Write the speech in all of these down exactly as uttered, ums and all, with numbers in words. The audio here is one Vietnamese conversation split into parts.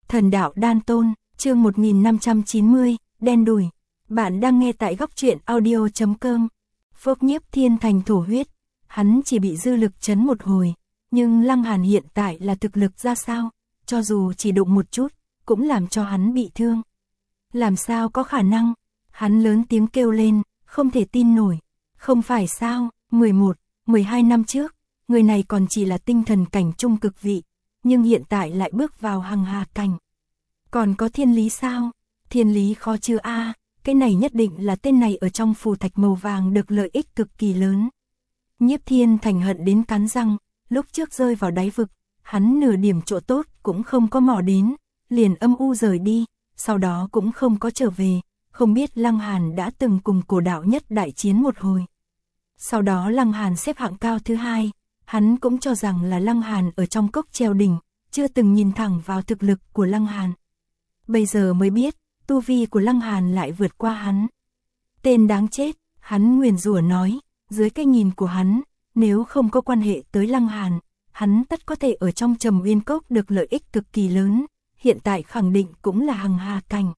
Thần đạo đan tôn, chương một nghìn năm trăm chín mươi, đen đủi. Bạn đang nghe tại góc truyện audio chấm com. Phốc Nhiếp Thiên Thành thổ huyết, hắn chỉ bị dư lực chấn một hồi, nhưng Lăng Hàn hiện tại là thực lực ra sao, cho dù chỉ đụng một chút, cũng làm cho hắn bị thương. Làm sao có khả năng? Hắn lớn tiếng kêu lên, không thể tin nổi. Không phải sao, mười một, mười hai năm trước, người này còn chỉ là tinh thần cảnh trung cực vị, nhưng hiện tại lại bước vào hằng hà cảnh. Còn có thiên lý sao? Thiên lý khó chưa a, à, cái này nhất định là tên này ở trong phù thạch màu vàng được lợi ích cực kỳ lớn. Nhiếp Thiên Thành hận đến cắn răng, lúc trước rơi vào đáy vực, hắn nửa điểm chỗ tốt cũng không có mò đến, liền âm u rời đi, sau đó cũng không có trở về, không biết Lăng Hàn đã từng cùng cổ đạo nhất đại chiến một hồi. Sau đó Lăng Hàn xếp hạng cao thứ hai, hắn cũng cho rằng là Lăng Hàn ở trong cốc treo đỉnh, chưa từng nhìn thẳng vào thực lực của Lăng Hàn. Bây giờ mới biết, tu vi của Lăng Hàn lại vượt qua hắn. Tên đáng chết, hắn nguyền rủa nói, dưới cái nhìn của hắn, nếu không có quan hệ tới Lăng Hàn, hắn tất có thể ở trong Trầm Uyên Cốc được lợi ích cực kỳ lớn, hiện tại khẳng định cũng là hằng hà cảnh.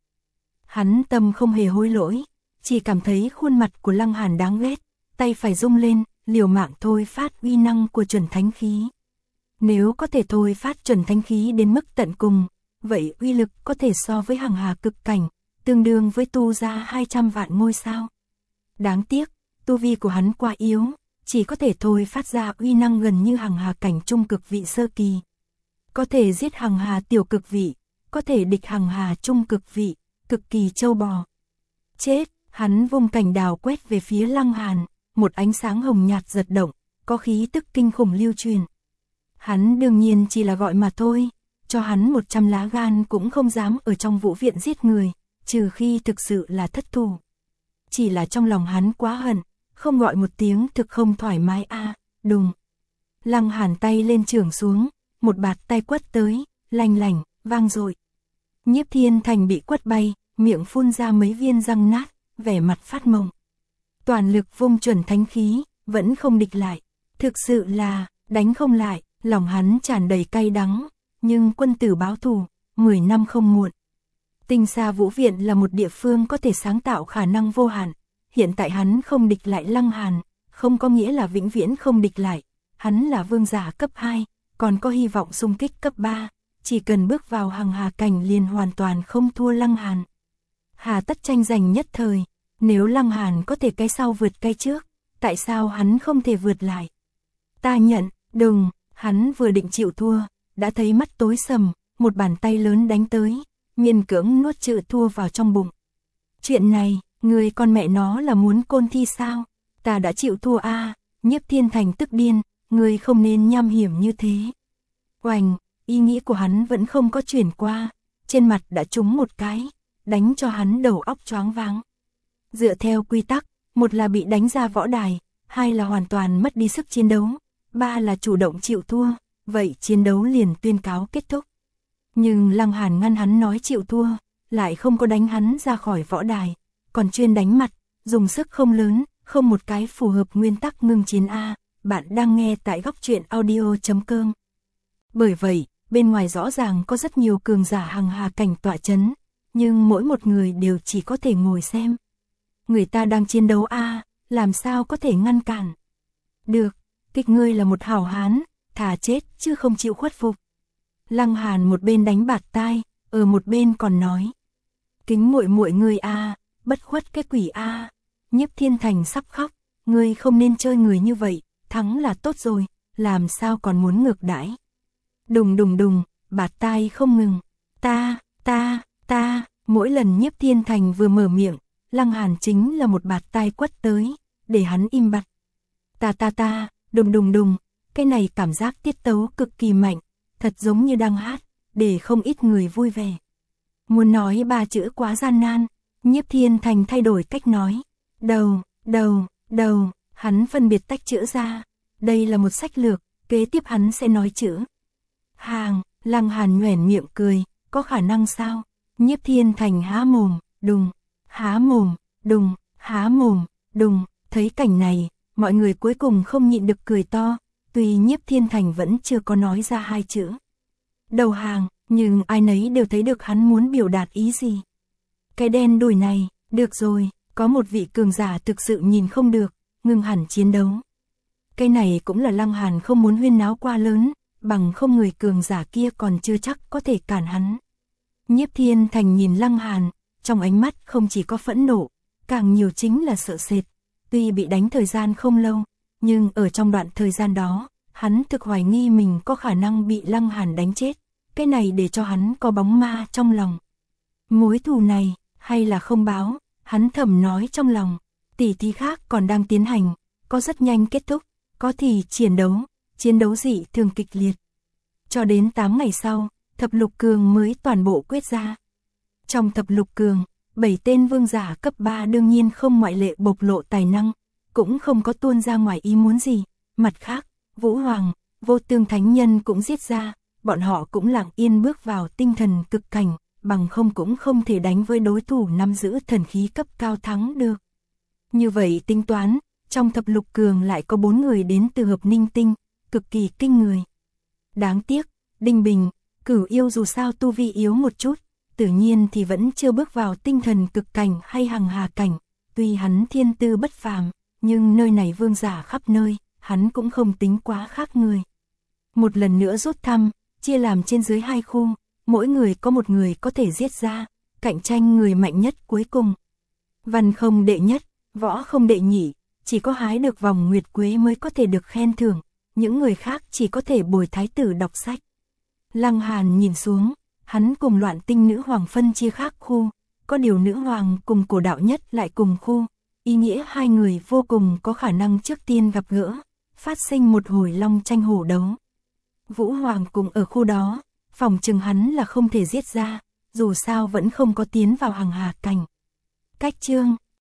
Hắn tâm không hề hối lỗi, chỉ cảm thấy khuôn mặt của Lăng Hàn đáng ghét, tay phải rung lên, liều mạng thôi phát uy năng của chuẩn thánh khí. Nếu có thể thôi phát chuẩn thánh khí đến mức tận cùng, vậy uy lực có thể so với hằng hà cực cảnh, tương đương với tu ra hai trăm vạn ngôi sao. Đáng tiếc, tu vi của hắn quá yếu, chỉ có thể thôi phát ra uy năng gần như hằng hà cảnh trung cực vị sơ kỳ. Có thể giết hằng hà tiểu cực vị, có thể địch hằng hà trung cực vị, cực kỳ trâu bò. Chết, hắn vung cảnh đào quét về phía Lăng Hàn, một ánh sáng hồng nhạt giật động, có khí tức kinh khủng lưu truyền. Hắn đương nhiên chỉ là gọi mà thôi, cho hắn một trăm lá gan cũng không dám ở trong vũ viện giết người, trừ khi thực sự là thất thủ. Chỉ là trong lòng hắn quá hận, không gọi một tiếng thực không thoải mái a, à, đùng. Lăng Hàn tay lên chưởng xuống, một bạt tay quất tới, lanh lảnh, vang dội. Nhiếp Thiên Thành bị quất bay, miệng phun ra mấy viên răng nát, vẻ mặt phát mộng. Toàn lực vung chuẩn thánh khí, vẫn không địch lại. Thực sự là, đánh không lại, lòng hắn tràn đầy cay đắng, nhưng quân tử báo thù, mười năm không muộn. Tinh Sa Vũ Viện là một địa phương có thể sáng tạo khả năng vô hạn. Hiện tại hắn không địch lại Lăng Hàn, không có nghĩa là vĩnh viễn không địch lại. Hắn là vương giả cấp hai, còn có hy vọng xung kích cấp ba. Chỉ cần bước vào hằng hà cảnh liền hoàn toàn không thua Lăng Hàn. Hà tất tranh giành nhất thời, nếu Lăng Hàn có thể cái sau vượt cái trước, tại sao hắn không thể vượt lại? Ta nhận, đừng, hắn vừa định chịu thua, đã thấy mắt tối sầm, một bàn tay lớn đánh tới, miễn cưỡng nuốt chữ thua vào trong bụng. Chuyện này, người con mẹ nó là muốn côn thi sao? Ta đã chịu thua a, à, Nhiếp Thiên Thành tức điên, người không nên nham hiểm như thế. Oành, ý nghĩ của hắn vẫn không có chuyển qua, trên mặt đã trúng một cái, đánh cho hắn đầu óc choáng váng. Dựa theo quy tắc, một là bị đánh ra võ đài, hai là hoàn toàn mất đi sức chiến đấu, ba là chủ động chịu thua, vậy chiến đấu liền tuyên cáo kết thúc. Nhưng Lăng Hàn ngăn hắn nói chịu thua, lại không có đánh hắn ra khỏi võ đài, còn chuyên đánh mặt, dùng sức không lớn, không một cái phù hợp nguyên tắc ngưng chiến a. Bạn đang nghe tại góc truyện audio chấm com. Bởi vậy, bên ngoài rõ ràng có rất nhiều cường giả hằng hà cảnh tọa chấn, nhưng mỗi một người đều chỉ có thể ngồi xem. Người ta đang chiến đấu a, à, làm sao có thể ngăn cản? Được, kịch ngươi là một hảo hán, thà chết chứ không chịu khuất phục. Lăng Hàn một bên đánh bạt tai, ở một bên còn nói: kính muội muội ngươi a, à, bất khuất cái quỷ a. À. Nhiếp Thiên Thành sắp khóc, ngươi không nên chơi người như vậy, thắng là tốt rồi, làm sao còn muốn ngược đãi? Đùng đùng đùng, bạt tai không ngừng. Ta, ta, ta, mỗi lần Nhiếp Thiên Thành vừa mở miệng, Lăng Hàn chính là một bạt tai quất tới, để hắn im bặt. Ta ta ta, đùng đùng đùng, cái này cảm giác tiết tấu cực kỳ mạnh, thật giống như đang hát, để không ít người vui vẻ. Muốn nói ba chữ quá gian nan, Nhiếp Thiên Thành thay đổi cách nói. Đầu, đầu, đầu, hắn phân biệt tách chữ ra. Đây là một sách lược, kế tiếp hắn sẽ nói chữ hàng. Lăng Hàn nhoẻn miệng cười, có khả năng sao? Nhiếp Thiên Thành há mồm, đùng, há mồm, đùng, há mồm, đùng. Thấy cảnh này, mọi người cuối cùng không nhịn được cười to, tuy Nhiếp Thiên Thành vẫn chưa có nói ra hai chữ đầu hàng, Nhưng ai nấy đều thấy được hắn muốn biểu đạt ý gì. Cái đen đủi này, được rồi, có một vị cường giả thực sự nhìn không được, ngừng hẳn chiến đấu. Cái này cũng là Lăng Hàn không muốn huyên náo quá lớn, bằng không người cường giả kia còn chưa chắc có thể cản hắn. Nhiếp Thiên Thành nhìn Lăng Hàn, trong ánh mắt không chỉ có phẫn nộ, càng nhiều chính là sợ sệt. Tuy bị đánh thời gian không lâu, nhưng ở trong đoạn thời gian đó, hắn thực hoài nghi mình có khả năng bị Lăng Hàn đánh chết. Cái này để cho hắn có bóng ma trong lòng. Mối thù này, hay là không báo, hắn thầm nói trong lòng. Tỷ thí khác còn đang tiến hành, có rất nhanh kết thúc, có thì chiến đấu, chiến đấu dị thường kịch liệt. Cho đến tám ngày sau, thập lục cường mới toàn bộ quyết ra. Trong thập lục cường, bảy tên vương giả cấp ba đương nhiên không ngoại lệ bộc lộ tài năng, cũng không có tuôn ra ngoài ý muốn gì. Mặt khác, Vũ Hoàng, Vô Tương Thánh Nhân cũng giết ra, bọn họ cũng lặng yên bước vào tinh thần cực cảnh, bằng không cũng không thể đánh với đối thủ nắm giữ thần khí cấp cao thắng được. Như vậy tính toán, trong thập lục cường lại có bốn người đến từ Hợp Ninh Tinh, cực kỳ kinh người. Đáng tiếc, Đinh Bình, Cửu Yêu dù sao tu vi yếu một chút, tự nhiên thì vẫn chưa bước vào tinh thần cực cảnh hay hằng hà cảnh, tuy hắn thiên tư bất phàm, nhưng nơi này vương giả khắp nơi, hắn cũng không tính quá khác người. Một lần nữa rút thăm, chia làm trên dưới hai khu, mỗi người có một người có thể giết ra, cạnh tranh người mạnh nhất cuối cùng. Văn không đệ nhất, võ không đệ nhị, chỉ có hái được vòng nguyệt quế mới có thể được khen thưởng, những người khác chỉ có thể bồi thái tử đọc sách. Lăng Hàn nhìn xuống, hắn cùng Loạn Tinh nữ hoàng phân chia khác khu, có điều nữ hoàng cùng Cổ Đạo Nhất lại cùng khu, ý nghĩa hai người vô cùng có khả năng trước tiên gặp gỡ, phát sinh một hồi long tranh hổ đấu. Vũ Hoàng cùng ở khu đó, phòng chừng hắn là không thể giết ra, dù sao vẫn không có tiến vào hằng hà cảnh. Cách chương